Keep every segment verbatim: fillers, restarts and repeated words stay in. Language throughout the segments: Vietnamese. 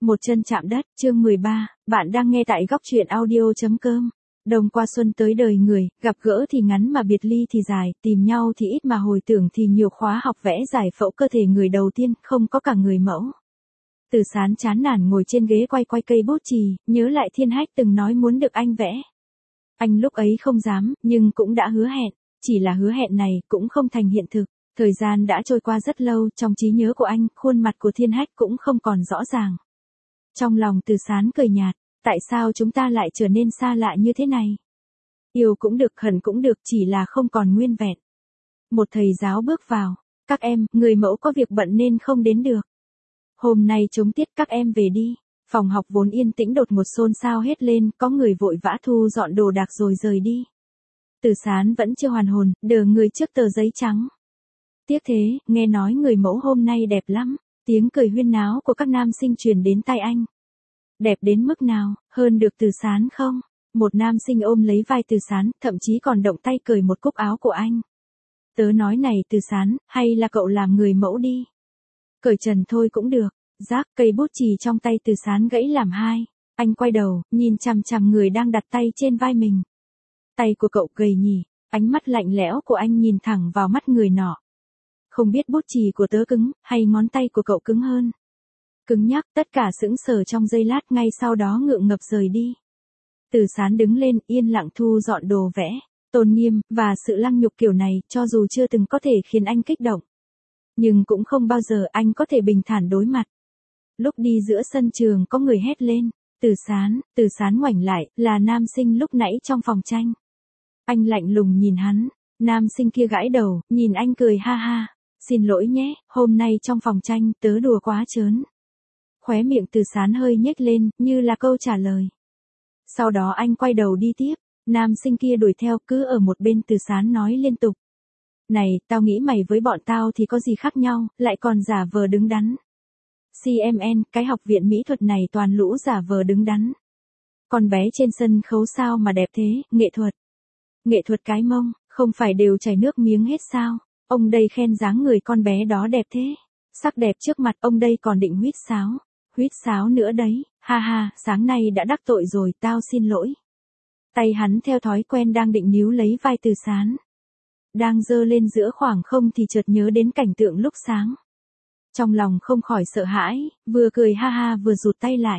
Một chân chạm đất, chương mười ba, bạn đang nghe tại góc truyện audio chấm com. Đông qua xuân tới đời người, gặp gỡ thì ngắn mà biệt ly thì dài, tìm nhau thì ít mà hồi tưởng thì nhiều. Khóa học vẽ giải phẫu cơ thể người đầu tiên, không có cả người mẫu. Từ Sán chán nản ngồi trên ghế quay quay cây bút chì, nhớ lại Thiên Hách từng nói muốn được anh vẽ. Anh lúc ấy không dám, nhưng cũng đã hứa hẹn, chỉ là hứa hẹn này cũng không thành hiện thực. Thời gian đã trôi qua rất lâu, trong trí nhớ của anh, khuôn mặt của Thiên Hách cũng không còn rõ ràng. Trong lòng Từ Sán cười nhạt, tại sao chúng ta lại trở nên xa lạ như thế này? Yêu cũng được, hận cũng được, chỉ là không còn nguyên vẹn. Một thầy giáo bước vào, các em, người mẫu có việc bận nên không đến được. Hôm nay trống tiết, các em về đi. Phòng học vốn yên tĩnh đột ngột xôn xao hết lên, có người vội vã thu dọn đồ đạc rồi rời đi. Từ Sán vẫn chưa hoàn hồn, đờ người trước tờ giấy trắng. Tiếc thế, nghe nói người mẫu hôm nay đẹp lắm. Tiếng cười huyên náo của các nam sinh truyền đến tai anh. Đẹp đến mức nào, hơn được Từ Sán không? Một nam sinh ôm lấy vai Từ Sán, thậm chí còn động tay cởi một cúc áo của anh. Tớ nói này Từ Sán, hay là cậu làm người mẫu đi? Cởi trần thôi cũng được. Rác, cây bút chì trong tay Từ Sán gãy làm hai. Anh quay đầu, nhìn chằm chằm người đang đặt tay trên vai mình. Tay của cậu gầy nhỉ, ánh mắt lạnh lẽo của anh nhìn thẳng vào mắt người nọ. Không biết bút chì của tớ cứng, hay ngón tay của cậu cứng hơn? Cứng nhắc, tất cả sững sờ trong giây lát, ngay sau đó ngượng ngập rời đi. Từ Sán đứng lên, yên lặng thu dọn đồ vẽ. Tôn nghiêm, và sự lăng nhục kiểu này, cho dù chưa từng có thể khiến anh kích động. Nhưng cũng không bao giờ anh có thể bình thản đối mặt. Lúc đi giữa sân trường có người hét lên, Từ Sán, Từ Sán ngoảnh lại, là nam sinh lúc nãy trong phòng tranh. Anh lạnh lùng nhìn hắn, nam sinh kia gãi đầu, nhìn anh cười ha ha. Xin lỗi nhé, hôm nay trong phòng tranh, tớ đùa quá trớn. Khóe miệng Từ Sán hơi nhếch lên, như là câu trả lời. Sau đó anh quay đầu đi tiếp, nam sinh kia đuổi theo, cứ ở một bên Từ Sán nói liên tục. Này, tao nghĩ mày với bọn tao thì có gì khác nhau, lại còn giả vờ đứng đắn. xê em en, cái học viện mỹ thuật này toàn lũ giả vờ đứng đắn. Con bé trên sân khấu sao mà đẹp thế, nghệ thuật. Nghệ thuật cái mông, không phải đều chảy nước miếng hết sao? Ông đây khen dáng người con bé đó đẹp thế. Sắc đẹp trước mặt, ông đây còn định huýt sáo. Huýt sáo nữa đấy, ha ha, sáng nay đã đắc tội rồi, tao xin lỗi. Tay hắn theo thói quen đang định níu lấy vai Từ Sán. Đang giơ lên giữa khoảng không thì chợt nhớ đến cảnh tượng lúc sáng. Trong lòng không khỏi sợ hãi, vừa cười ha ha vừa rụt tay lại.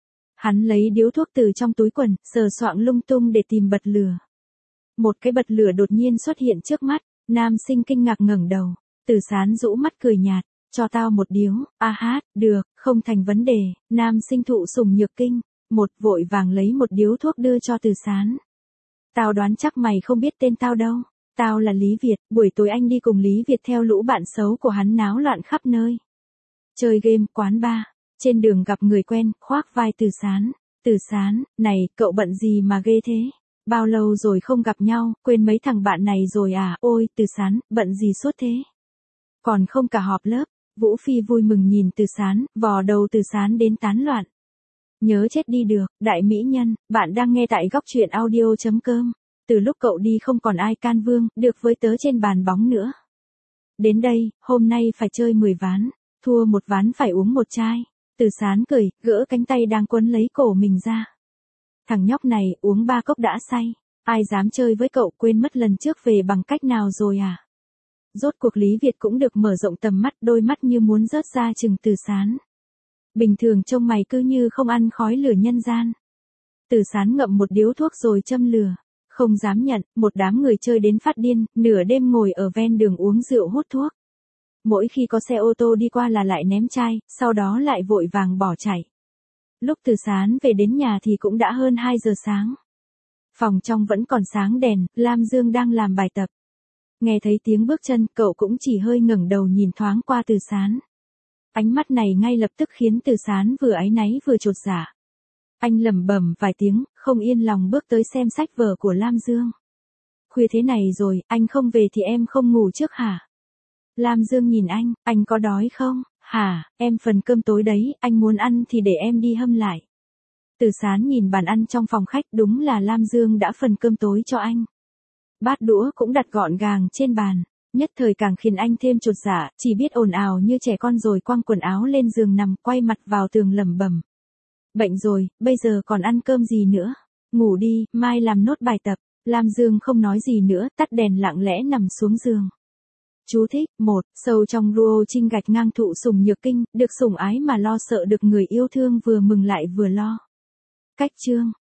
Hắn lấy điếu thuốc từ trong túi quần, sờ soạng lung tung để tìm bật lửa. Một cái bật lửa đột nhiên xuất hiện trước mắt, nam sinh kinh ngạc ngẩng đầu. Từ Sán rũ mắt cười nhạt, cho tao một điếu, a hát, được, không thành vấn đề. Nam sinh thụ sủng nhược kinh, một vội vàng lấy một điếu thuốc đưa cho Từ Sán. Tao đoán chắc mày không biết tên tao đâu. Tao là Lý Việt, buổi tối anh đi cùng Lý Việt theo lũ bạn xấu của hắn náo loạn khắp nơi. Chơi game, quán bar, trên đường gặp người quen, khoác vai Từ Sán. Từ Sán, này, cậu bận gì mà ghê thế? Bao lâu rồi không gặp nhau, quên mấy thằng bạn này rồi à? Ôi, Từ Sán, bận gì suốt thế? Còn không cả họp lớp. Vũ Phi vui mừng nhìn Từ Sán, vò đầu Từ Sán đến tán loạn. Nhớ chết đi được, đại mỹ nhân, bạn đang nghe tại góc truyện audio chấm com. Từ lúc cậu đi không còn ai can vương, được với tớ trên bàn bóng nữa. Đến đây, hôm nay phải chơi mười ván, thua một ván phải uống một chai. Từ Sán cười, gỡ cánh tay đang quấn lấy cổ mình ra. Thằng nhóc này, uống ba cốc đã say. Ai dám chơi với cậu, quên mất lần trước về bằng cách nào rồi à? Rốt cuộc Lý Việt cũng được mở rộng tầm mắt, đôi mắt như muốn rớt ra chừng Từ Sán. Bình thường trông mày cứ như không ăn khói lửa nhân gian. Từ Sán ngậm một điếu thuốc rồi châm lửa. Không dám nhận, một đám người chơi đến phát điên, nửa đêm ngồi ở ven đường uống rượu hút thuốc. Mỗi khi có xe ô tô đi qua là lại ném chai, sau đó lại vội vàng bỏ chạy. Lúc Từ Sán về đến nhà thì cũng đã hơn hai giờ sáng. Phòng trong vẫn còn sáng đèn, Lam Dương đang làm bài tập. Nghe thấy tiếng bước chân, cậu cũng chỉ hơi ngẩng đầu nhìn thoáng qua Từ Sán. Ánh mắt này ngay lập tức khiến Từ Sán vừa áy náy vừa chột dạ. Anh lẩm bẩm vài tiếng, không yên lòng bước tới xem sách vở của Lam Dương. Khuya thế này rồi, anh không về thì em không ngủ trước hả? Lam Dương nhìn anh, anh có đói không? Hả, em phần cơm tối đấy, anh muốn ăn thì để em đi hâm lại. Từ Sán nhìn bàn ăn trong phòng khách, đúng là Lam Dương đã phần cơm tối cho anh. Bát đũa cũng đặt gọn gàng trên bàn, nhất thời càng khiến anh thêm chột dạ, chỉ biết ồn ào như trẻ con rồi quăng quần áo lên giường nằm, quay mặt vào tường lẩm bẩm, Bệnh rồi, bây giờ còn ăn cơm gì nữa? Ngủ đi, mai làm nốt bài tập. Lam Dương không nói gì nữa, tắt đèn lặng lẽ nằm xuống giường. Chú thích, một, sâu trong Ruo Trinh gạch ngang thụ sủng nhược kinh, được sủng ái mà lo sợ được người yêu thương vừa mừng lại vừa lo. Cách chương